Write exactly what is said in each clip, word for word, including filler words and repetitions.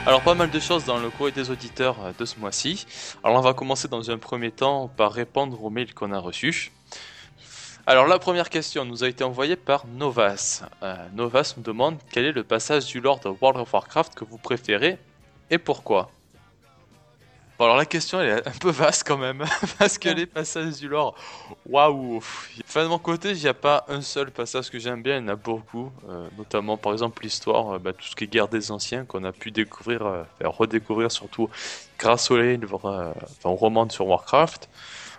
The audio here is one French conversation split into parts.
Alors pas mal de choses dans le courrier des auditeurs euh, de ce mois-ci. Alors on va commencer dans un premier temps par répondre aux mails qu'on a reçus. Alors la première question nous a été envoyée par Novas. Euh, Novas nous demande quel est le passage du lore de World of Warcraft que vous préférez et pourquoi. Bon alors la question elle est un peu vaste quand même, parce que les passages du lore, waouh. Enfin de mon côté, il n'y a pas un seul passage que j'aime bien, il y en a beaucoup, euh, notamment par exemple l'histoire, euh, bah, tout ce qui est guerre des anciens qu'on a pu découvrir, euh, enfin, redécouvrir surtout grâce au livre, euh, enfin au roman sur Warcraft.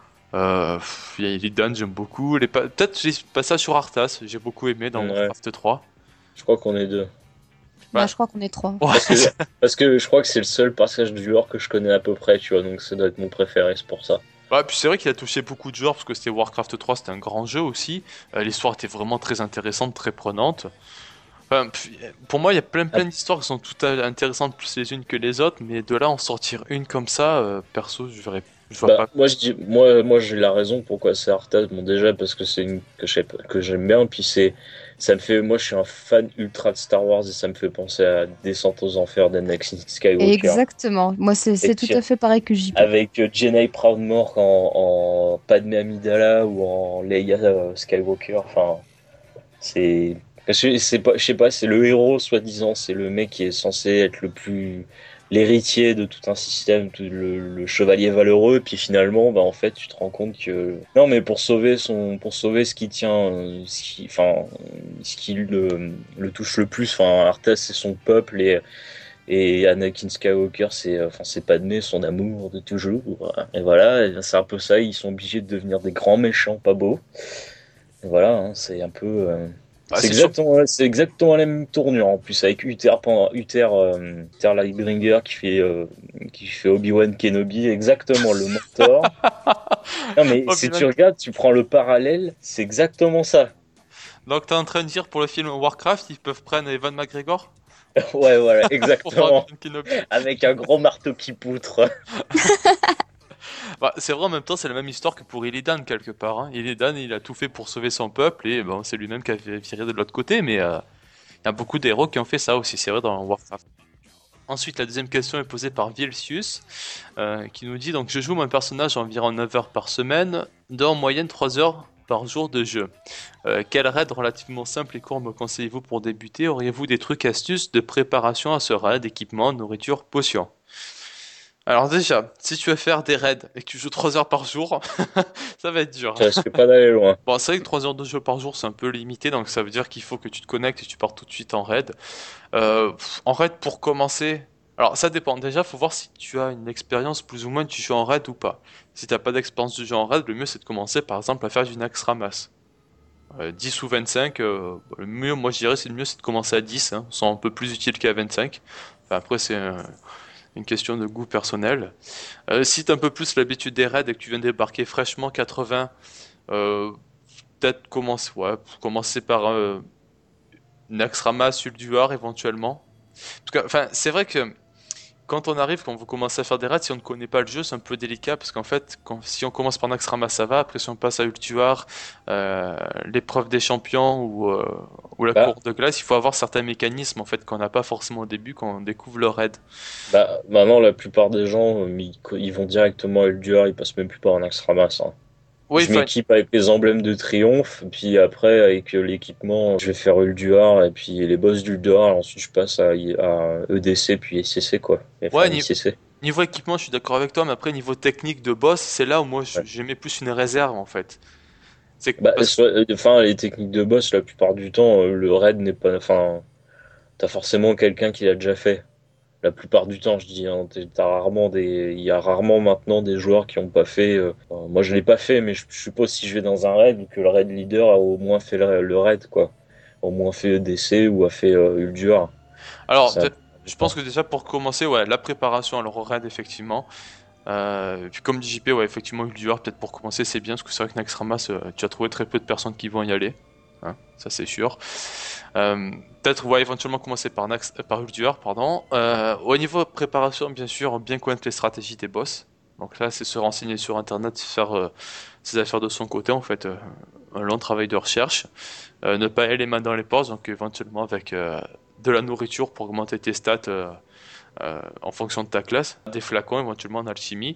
Euh, pff, Il y a les dungeons, j'aime beaucoup, les pa- peut-être les passages sur Arthas, j'ai beaucoup aimé dans Ouais, Warcraft trois. je crois qu'on est deux. Bah, Bah, je crois qu'on est trois. ouais. Parce que, parce que je crois que c'est le seul passage du lore que je connais à peu près, tu vois, donc ça doit être mon préféré, c'est pour ça. Ouais, puis c'est vrai qu'il a touché beaucoup de joueurs parce que c'était Warcraft trois, c'était un grand jeu aussi. Euh, l'histoire était vraiment très intéressante, très prenante. Enfin, puis, euh, pour moi, il y a plein Ah, plein d'histoires qui sont toutes euh, intéressantes plus les unes que les autres, mais de là en sortir une comme ça, euh, perso, je verrais, je vois bah, pas. moi, je dis, moi, moi, j'ai la raison pourquoi c'est Arthas. Bon, déjà, parce que c'est une que j'ai- que j'aime bien, puis c'est, ça me fait, moi, je suis un fan ultra de Star Wars et ça me fait penser à Descente aux Enfers d'Anakin Skywalker. Exactement. Moi, c'est Et c'est tout tu- à fait pareil que J P. avec euh, Jedi Proudmoore en, en Padmé Amidala ou en Leia euh, Skywalker, enfin, c'est, c'est c'est pas, je sais pas, c'est le héros soi-disant, c'est le mec qui est censé être le plus l'héritier de tout un système, tout le, le chevalier valeureux, puis finalement, bah en fait, tu te rends compte que non, mais pour sauver son, pour sauver ce qui tient, euh, ce qui, enfin, ce qui le, le touche le plus, enfin, Arthas c'est son peuple et et Anakin Skywalker, c'est euh, enfin c'est Padmé, son amour de toujours. Et voilà, et c'est un peu ça. Ils sont obligés de devenir des grands méchants, pas beaux. Et voilà, hein, c'est un peu, euh, Ah, c'est c'est sûr. exactement, c'est exactement la même tournure en plus avec Uther, pendant- Uther, euh, Uther Lightbringer qui fait, euh, qui fait Obi-Wan Kenobi, exactement le mentor. Non mais si tu Obi-Wan. regardes, tu prends le parallèle, c'est exactement ça. Donc t'es en train de dire pour le film Warcraft, ils peuvent prendre Evan McGregor Ouais, voilà, pour faire exactement. Obi-Wan Kenobi. Avec un gros marteau qui poutre. Bah, c'est vrai en même temps, c'est la même histoire que pour Illidan quelque part. Hein. Illidan, il a tout fait pour sauver son peuple et bon, c'est lui-même qui a viré de l'autre côté, mais euh, il y a beaucoup d'héros qui ont fait ça aussi, c'est vrai dans Warcraft. Ensuite, la deuxième question est posée par Vilcius, euh, qui nous dit donc je joue mon personnage environ neuf heures par semaine, dont en moyenne trois heures par jour de jeu. Euh, quel raid relativement simple et court me conseillez-vous pour débuter? Auriez-vous des trucs astuces de préparation à ce raid, équipement, nourriture, potions? Alors déjà, si tu veux faire des raids et que tu joues trois heures par jour, ça va être dur. Tu risques pas d'aller loin. Bon, c'est vrai que trois heures de jeu par jour, c'est un peu limité, donc ça veut dire qu'il faut que tu te connectes et tu pars tout de suite en raid. Euh, pff, en raid, pour commencer, alors ça dépend. Déjà, faut voir si tu as une expérience plus ou moins tu joues en raid ou pas. Si t'as pas d'expérience de jeu en raid, le mieux c'est de commencer par exemple à faire du Nax Ramas. Euh, dix ou vingt-cinq, euh, le mieux, moi je dirais, c'est le mieux c'est de commencer à dix, hein, sont un peu plus utiles qu'à vingt-cinq. Enfin, après, c'est euh, une question de goût personnel. Euh, si t'as un peu plus l'habitude des raids et que tu viens de débarquer fraîchement quatre-vingts, euh, peut-être commencer, ouais, commencer par euh, Naxxramas, Ulduar éventuellement. Parce que, enfin, c'est vrai que quand on arrive, quand vous commencez à faire des raids, si on ne connaît pas le jeu, c'est un peu délicat parce qu'en fait, quand, si on commence par Naxxramas, ça va. Après, si on passe à Ulduar, euh, l'épreuve des champions ou, euh, ou la Bah, cour de glace, il faut avoir certains mécanismes en fait qu'on n'a pas forcément au début quand on découvre le raid. Bah, maintenant, la plupart des gens, euh, ils, ils vont directement à Ulduar, ils passent même plus par un axe ramasse, hein. Oui, Je enfin, m'équipe avec les emblèmes de triomphe, puis après, avec euh, l'équipement, je vais faire Ulduar, et puis les boss d'Ulduar, et ensuite je passe à, à E D C, puis I C C, quoi. Enfin, ouais, ni- I C C. niveau équipement, je suis d'accord avec toi, mais après, niveau technique de boss, c'est là où moi je- Ouais. j'aimais plus une réserve en fait. C'est que- Bah, parce soit- euh, enfin, les techniques de boss, la plupart du temps, euh, le raid n'est pas, enfin, t'as forcément quelqu'un qui l'a déjà fait. La plupart du temps, je dis, hein, t'es- t'as rarement des, il y a rarement maintenant des joueurs qui ont pas fait. Euh, enfin, moi, je l'ai pas fait, mais je, je suppose si je vais dans un raid que le raid leader a au moins fait le, le raid, quoi. Au moins fait E D C ou a fait euh, Ulduar. Alors, C'est un de- peu je pense important. que déjà pour commencer, ouais, la préparation à leur raid, effectivement. Euh, puis comme dit J P, ouais, effectivement, Ulduar, peut-être pour commencer, c'est bien, parce que c'est vrai que Naxxramas, euh, tu as trouvé très peu de personnes qui vont y aller. Hein, ça c'est sûr. Euh, peut-être, ouais, éventuellement commencer par, Nax, euh, par Ulduar, pardon. Euh, au niveau préparation, bien sûr, bien connaître les stratégies des boss. Donc là, c'est se renseigner sur Internet, faire euh, ses affaires de son côté, en fait, euh, un long travail de recherche. Euh, ne pas aller les mains dans les poches, donc éventuellement avec euh, de la nourriture pour augmenter tes stats euh, euh, en fonction de ta classe, des flacons éventuellement en alchimie.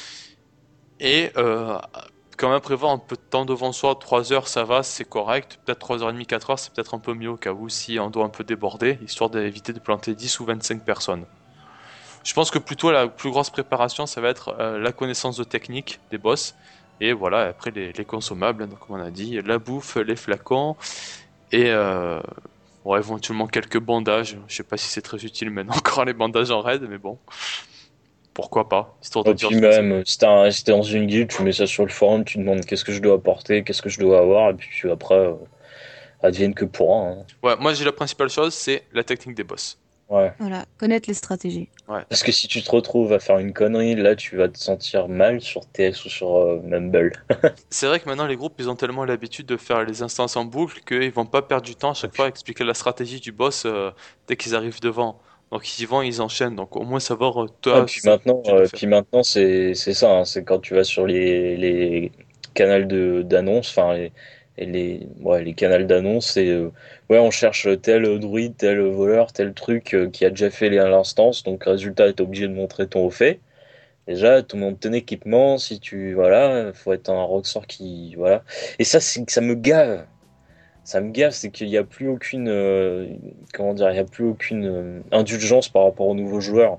Et euh, quand même prévoir un peu de temps devant soi, trois heures ça va, c'est correct. Peut-être trois heures trente, quatre heures, c'est peut-être un peu mieux au cas où si on doit un peu déborder, histoire d'éviter de planter dix ou vingt-cinq personnes. Je pense que plutôt la plus grosse préparation, ça va être euh, la connaissance de technique des boss. Et voilà, après les, les consommables, donc comme on a dit, la bouffe, les flacons, et euh, ouais, éventuellement quelques bandages. Je sais pas si c'est très utile maintenant encore les bandages en raid, mais bon, pourquoi pas, histoire de Et dire puis ce que c'est. même, si t'es un- si t'es dans une guilde, tu mets ça sur le forum, tu demandes qu'est-ce que je dois apporter, qu'est-ce que je dois avoir, et puis tu- après, euh, advienne que pourra. Hein. Ouais, moi j'ai la principale chose, c'est la technique des boss. Ouais. Voilà, connaître les stratégies. Ouais. Parce que si tu te retrouves à faire une connerie, là, tu vas te sentir mal sur T S ou sur euh, Mumble. C'est vrai que maintenant les groupes ils ont tellement l'habitude de faire les instances en boucle qu'ils vont pas perdre du temps à chaque fois à expliquer la stratégie du boss euh, dès qu'ils arrivent devant. Donc ils y vont, ils enchaînent. Donc au moins savoir euh, Ah, toi puis ce que maintenant, tu dois euh, faire. puis maintenant, c'est c'est ça, hein, c'est quand tu vas sur les, les canaux de d'annonces, enfin les et les ouais, les canaux d'annonces, c'est euh, ouais, on cherche tel druide, tel voleur, tel truc euh, qui a déjà fait les- l'instance, donc résultat, t'es obligé de montrer ton au fait. Déjà, tout le monde ton équipement, si tu voilà, faut être un rockstar qui voilà. Et ça, c'est ça me gave. Ça me gave, c'est qu'il n'y a plus aucune euh, comment dire, il y a plus aucune euh, indulgence par rapport aux nouveaux joueurs.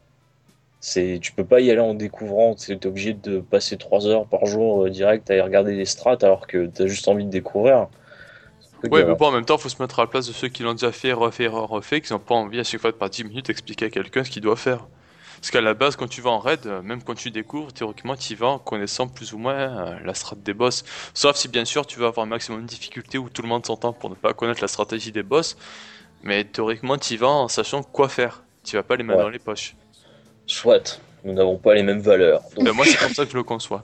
C'est, tu peux pas y aller en découvrant, tu es obligé de passer trois heures par jour euh, direct à y regarder les strats alors que t'as juste envie de découvrir. C'est un peu Ouais, mais gamin. bon, en même temps, faut se mettre à la place de ceux qui l'ont déjà fait, refait, refait, qui n'ont pas envie à chaque fois de par dix minutes expliquer à quelqu'un ce qu'il doit faire. Parce qu'à la base, quand tu vas en raid, euh, même quand tu découvres, théoriquement, tu y vas en connaissant plus ou moins euh, la strat des boss. Sauf si, bien sûr, tu veux avoir un maximum de difficulté où tout le monde s'entend pour ne pas connaître la stratégie des boss. Mais théoriquement, tu y vas en sachant quoi faire. Tu vas pas les mains Ouais. dans les poches. Soit, nous n'avons pas les mêmes valeurs. Donc, Ben, moi, c'est comme ça que je le conçois.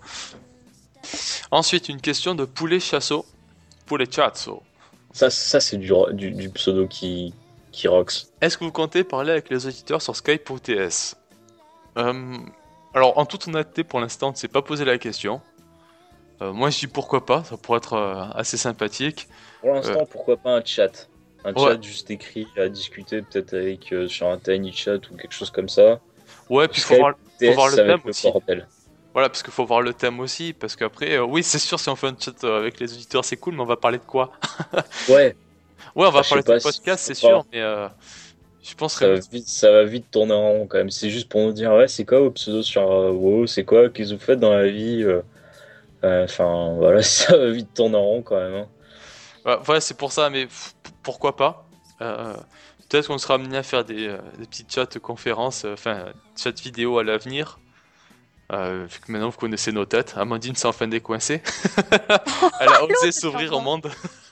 Ensuite, une question de poulet chasso. Poulet chasso. ça, ça c'est du, du, du pseudo qui, qui rocks. Est-ce que vous comptez parler avec les auditeurs sur Skype ou T S? Euh, alors, en toute honnêteté, pour l'instant, on ne s'est pas posé la question. Euh, moi, je dis pourquoi pas, ça pourrait être euh, assez sympathique. Pour Euh, l'instant, pourquoi pas un chat? Un ouais, chat juste écrit à discuter peut-être avec euh, sur un tiny chat ou quelque chose comme ça. ouais, puis faut Skype, voir, faut T S, voir le ça va thème être le aussi. bordel. Voilà, parce qu'il faut voir le thème aussi, parce qu'après, euh, oui, c'est sûr, si on fait un chat euh, avec les auditeurs, c'est cool, mais on va parler de quoi? Ouais, Ouais, on va enfin, je sais parler de pas, si- podcast, je c'est sais pas. sûr, mais euh, je penserais Ça va mieux. vite, ça va vite tourner en rond quand même. C'est juste pour nous dire, ouais, c'est quoi vos pseudos sur euh, WoW? C'est quoi qu'est-ce que vous faites dans la vie? euh, euh, Enfin, voilà, ça va vite tourner en rond quand même. Hein. Ouais, voilà, c'est pour ça, mais pff, p- pourquoi pas? Euh, Peut-être qu'on sera amené à faire des, euh, des petites chats conférences, euh, enfin, chats vidéo à l'avenir. Euh, vu que maintenant vous connaissez nos têtes, Amandine s'est enfin décoincée. Elle a osé s'ouvrir au monde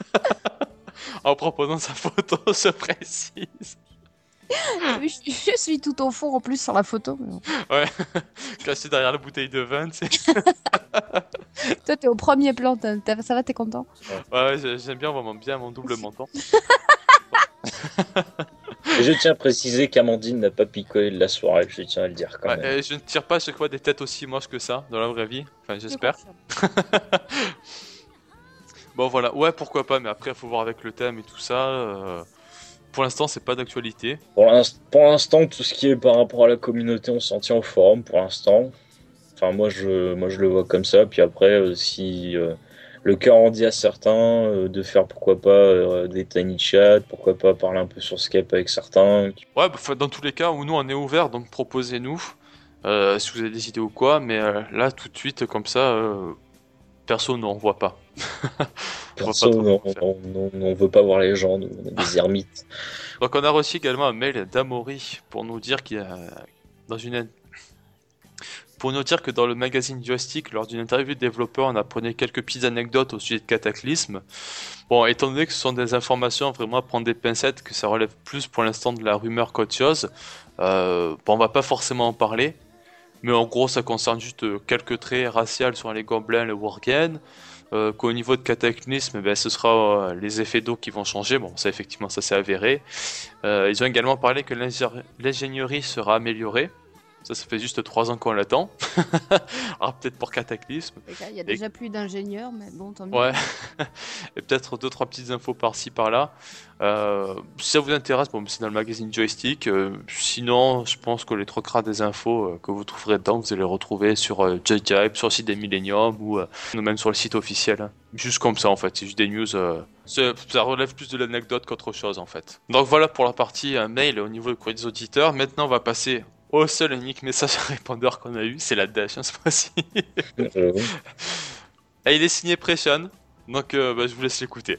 en proposant sa photo, je précise. Je, je suis tout au fond en plus sur la photo. mais bon. Ouais, cachée derrière la bouteille de vin, tu sais. Toi, t'es au premier plan, t'as- t'as- ça va, t'es content? Ouais, ouais, j'ai- j'aime bien vraiment bien mon double menton. Et je tiens à préciser qu'Amandine n'a pas picolé de la soirée, je tiens à le dire quand Ouais, même. et je ne tire pas à chaque fois des têtes aussi moches que ça dans la vraie vie. Enfin, Je j'espère. confirme. Bon, voilà. Ouais, pourquoi pas, mais après, il faut voir avec le thème et tout ça. euh, Pour l'instant, c'est pas d'actualité. Pour l'inst- pour l'instant, tout ce qui est par rapport à la communauté, on s'en tient au forum pour l'instant. Enfin, moi je, moi, je le vois comme ça. Puis après, euh, si euh, le cœur en dit à certains, euh, de faire pourquoi pas euh, des tiny chats, pourquoi pas parler un peu sur Skype avec certains. Ouais, bah, enfin, dans tous les cas, où nous, on est ouvert, donc proposez-nous. euh, si vous avez des idées ou quoi, mais euh, là, tout de suite, comme ça, euh, perso, non, on voit pas. On voit pas Perso, trop non, comment faire. on, on, on veut pas voir les gens, nous, on est des ermites. Donc, on a reçu également un mail d'Amaury pour nous dire qu'il y a dans une pour nous dire que dans le magazine Joystick, lors d'une interview de développeur, on apprenait quelques petites anecdotes au sujet de Cataclysme. Bon, étant donné que ce sont des informations vraiment à prendre des pincettes, que ça relève plus pour l'instant de la rumeur qu'autre chose, euh, bon, on va pas forcément en parler. Mais en gros, ça concerne juste euh, quelques traits raciaux sur les gobelins, les worgen. Euh, qu'au niveau de Cataclysme, ben, ce sera euh, les effets d'eau qui vont changer. Bon, ça effectivement, ça s'est avéré. Euh, ils ont également parlé que l'ingé- l'ingénierie sera améliorée. Ça, ça fait juste trois ans qu'on l'attend. Alors peut-être pour Cataclysme. Il y a déjà et... plus d'ingénieurs, mais bon, tant mieux. Ouais. Et peut-être deux, trois petites infos par-ci, par-là. Euh, si ça vous intéresse, bon, c'est dans le magazine Joystick. Euh, sinon, je pense que les trois quarts des infos euh, que vous trouverez dedans, vous allez les retrouver sur euh, J-Jive, sur le site des Millennium ou euh, même sur le site officiel. Hein. Juste comme ça, en fait. C'est juste des news. Euh, ça relève plus de l'anecdote qu'autre chose, en fait. Donc voilà pour la partie euh, mail au niveau des auditeurs. Maintenant, on va passer au seul et unique message répondeur qu'on a eu, c'est la Dash, hein, ce mois-ci. Et il est signé Pression, donc euh, bah, je vous laisse l'écouter.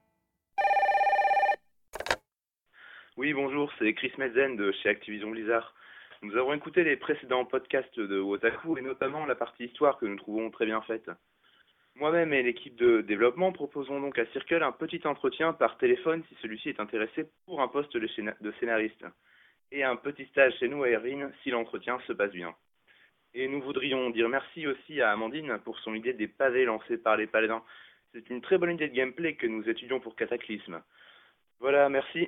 Oui, bonjour, c'est Chris Metzen de chez Activision Blizzard. Nous avons écouté les précédents podcasts de Wotaku et notamment la partie histoire que nous trouvons très bien faite. Moi-même et l'équipe de développement proposons donc à Circle un petit entretien par téléphone si celui-ci est intéressé pour un poste de scénariste. Et un petit stage chez nous à Erin si l'entretien se passe bien. Et nous voudrions dire merci aussi à Amandine pour son idée des pavés lancés par les paladins. C'est une très bonne idée de gameplay que nous étudions pour Cataclysme. Voilà, merci.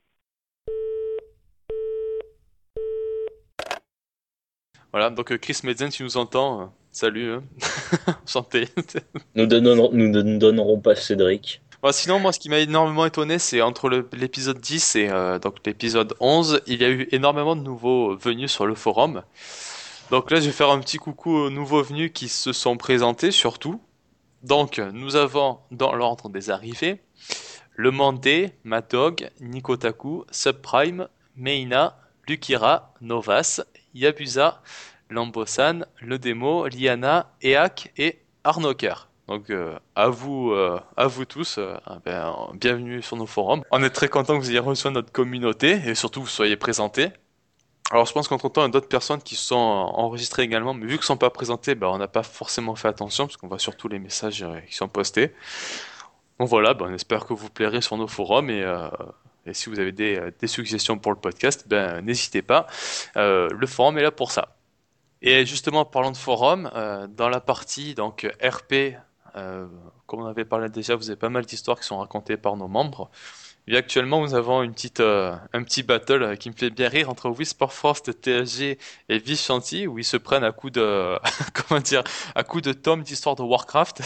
Voilà, donc Chris Metzen, tu nous entends, euh, salut, hein. Santé. Nous, donnerons, nous ne donnerons pas Cédric. Bon, sinon, moi, ce qui m'a énormément étonné, c'est entre le, l'épisode dix et euh, donc l'épisode onze, il y a eu énormément de nouveaux venus sur le forum. Donc là, je vais faire un petit coucou aux nouveaux venus qui se sont présentés, surtout. Donc, nous avons, dans l'ordre des arrivées, le Mandé, Matog, Nikotaku, Subprime, Meina, Lukira, Novas, Yabusa, Lambosan, Le Demo, Liana, Eak et Arnoker. Donc euh, à vous, euh, à vous tous, euh, ben, bienvenue sur nos forums. On est très content que vous ayez reçu notre communauté et surtout que vous soyez présentés. Alors je pense qu'entre-temps, il y a d'autres personnes qui se sont enregistrées également, mais vu qu'ils ne sont pas présentés, ben, on n'a pas forcément fait attention parce qu'on voit surtout les messages euh, qui sont postés. Donc voilà, ben, on espère que vous plairez sur nos forums et, euh, et si vous avez des, des suggestions pour le podcast, ben, n'hésitez pas. Euh, le forum est là pour ça. Et justement, parlant de forum, euh, dans la partie donc R P, Euh, comme on avait parlé déjà, vous avez pas mal d'histoires qui sont racontées par nos membres. Et actuellement, nous avons une petite, euh, un petit battle euh, qui me fait bien rire entre Whisperfrost, T S G et Vishanti, où ils se prennent à coups de, comment dire, à coups de tomes d'histoire de Warcraft.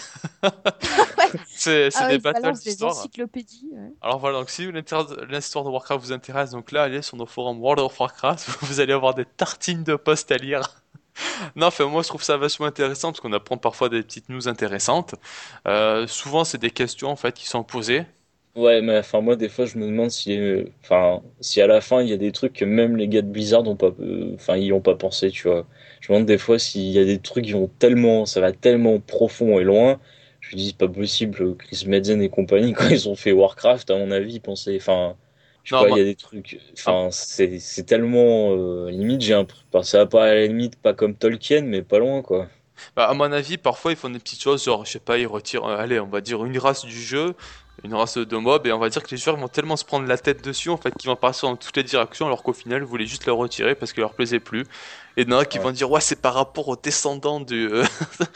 c'est c'est ah des oui, battles d'histoire. Des encyclopédies. Ouais. Alors voilà, donc si l'histoire de Warcraft vous intéresse, donc là, allez sur nos forums World of Warcraft, vous allez avoir des tartines de posts à lire. Non, enfin, moi je trouve ça vachement intéressant parce qu'on apprend parfois des petites news intéressantes. Euh, souvent, c'est des questions en fait qui sont posées. Ouais, mais enfin moi des fois je me demande si, euh, enfin si à la fin il y a des trucs que même les gars de Blizzard ont pas, euh, enfin ils y ont pas pensé, tu vois. Je me demande des fois s'il y a des trucs qui vont tellement, ça va tellement profond et loin. Je me dis c'est pas possible. Chris Metzen et compagnie quand ils ont fait Warcraft, à mon avis, ils pensaient, enfin. Je sais Non, pas, il moi- y a des trucs. Enfin, c'est c'est tellement euh, limite. J'ai un, enfin, ça va pas à la limite pas comme Tolkien, mais pas loin quoi. Bah, à mon avis, parfois ils font des petites choses, genre, je sais pas, ils retirent, euh, allez, on va dire une race du jeu, une race de mob, et on va dire que les joueurs vont tellement se prendre la tête dessus, en fait, qu'ils vont partir dans toutes les directions, alors qu'au final, ils voulaient juste le retirer parce qu'il leur plaisait plus. Et il y en a qui Ouais. vont dire, ouais, c'est par rapport aux descendants du, euh,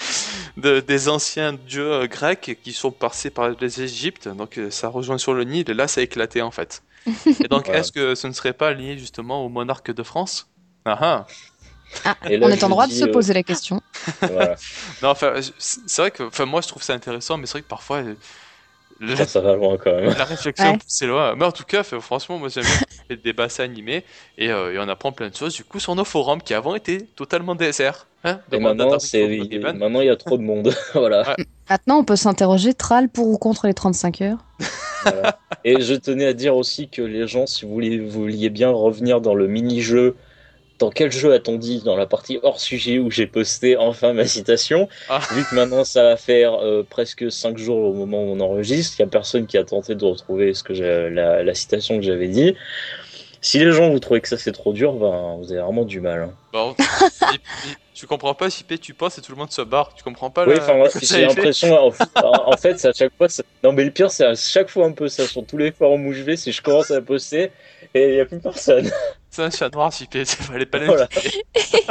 de- des anciens dieux euh, grecs qui sont passés par les Égyptes, donc euh, ça rejoint sur le Nil, et là, ça a éclaté, en fait. Et donc, Ouais. est-ce que ce ne serait pas lié justement au monarque de France? Ah ah. Ah, Et là, on est je en droit de dis, se euh, poser la question. Voilà. Non, enfin, je- c'est c'est vrai que, enfin, moi, je trouve ça intéressant, mais c'est vrai que parfois, euh, la, Putain, ça va loin quand même. la réflexion Ouais. c'est loin. Mais en tout cas, fait, franchement, moi, j'aime bien les débats assez animés et, euh, et on apprend plein de choses. Du coup, sur nos forums qui avant étaient totalement déserts. Hein, Et demande à maintenant, Dark c'est, Souls Bloodhaven. maintenant il y a trop de monde. Voilà. Ouais. Maintenant, on peut s'interroger, Thrall pour ou contre les trente-cinq heures. Voilà. Et je tenais à dire aussi que les gens, si vous vouliez, vous vouliez bien revenir dans le mini-jeu, dans quel jeu a-t-on dit dans la partie hors sujet où j'ai posté enfin ma citation, Ah. vu que maintenant ça va faire euh, presque cinq jours au moment où on enregistre, il n'y a personne qui a tenté de retrouver ce que j'ai, la, la citation que j'avais dit. Si les gens vous trouvez que ça c'est trop dur, ben vous avez vraiment du mal. Hein. Bon, et- et tu comprends pas, J P, tu passes et tout le monde se barre. Tu comprends pas Oui, la... enfin, moi, que j'ai j'avais fait l'impression, en, en fait, c'est à chaque fois. ça- Non, mais le pire, c'est à chaque fois un peu ça. Sur tous les forums où je vais, c'est je commence à poster et il n'y a plus personne. C'est un chat noir, J P. Il fallait pas Voilà. l'inviter.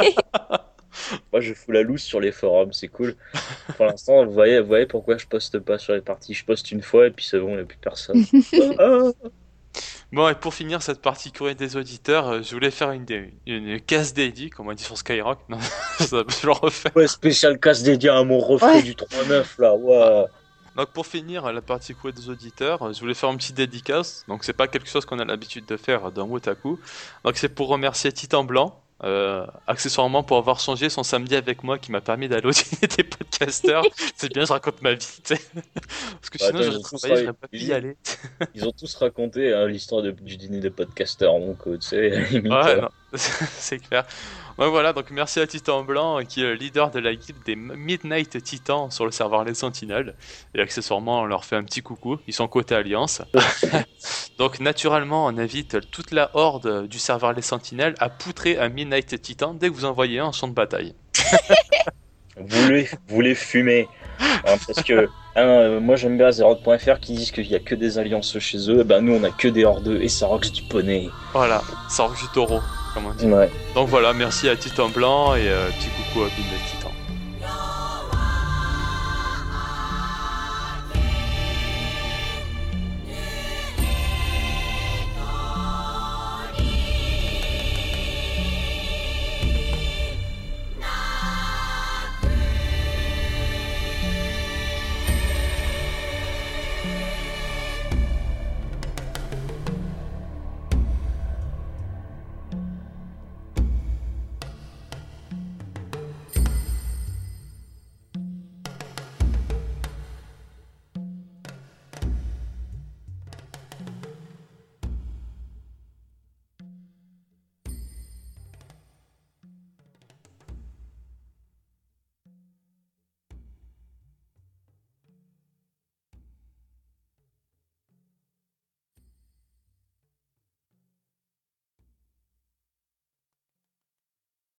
Moi, je fous la loose sur les forums, c'est cool. Pour l'instant, vous voyez, vous voyez pourquoi je poste pas sur les parties. Je poste une fois et puis c'est bon, il n'y a plus personne. Ah, Bon, et pour finir cette partie courrier des auditeurs, euh, je voulais faire une, dé- une case dédiée, comme on dit sur Skyrock. Non, ça, je le refais. Ouais, spécial casse dédié à mon reflet Ouais. du trois neuf là, ouais. Donc pour finir la partie courrier des auditeurs, euh, je voulais faire une petite dédicace. Donc c'est pas quelque chose qu'on a l'habitude de faire dans Wotaku. Donc c'est pour remercier Titan Blanc, euh, accessoirement pour avoir changé son samedi avec moi, qui m'a permis d'aller au dîner des podcasters. C'est bien, je raconte ma vie, tu sais. Parce que Bah, sinon attends, j'aurais ils ont tous travaillé, ra- j'aurais pas pu y ils- aller. Ils ont tous raconté hein, l'histoire de- du dîner des podcasters, donc euh, tu sais, à la limite. Ouais, euh, non, c'est clair. Ouais, voilà, donc merci à Titan Blanc, qui est le leader de la guilde des Midnight Titans sur le serveur Les Sentinelles. Et accessoirement, on leur fait un petit coucou, ils sont côté Alliance. Donc naturellement, on invite toute la horde du serveur Les Sentinelles à poutrer un Midnight Titan dès que vous envoyez un en champ de bataille. Vous les, vous les fumez. Hein, parce que hein, euh, moi j'aime bien Azeroth point F R qui disent qu'il y a que des alliances chez eux. Ben nous on a que des hordeux et ça roxe du poney. Voilà, ça roule du taureau, comme on dit. Ouais. Donc voilà, merci à Titan Blanc et euh, petit coucou à Midnight Titan.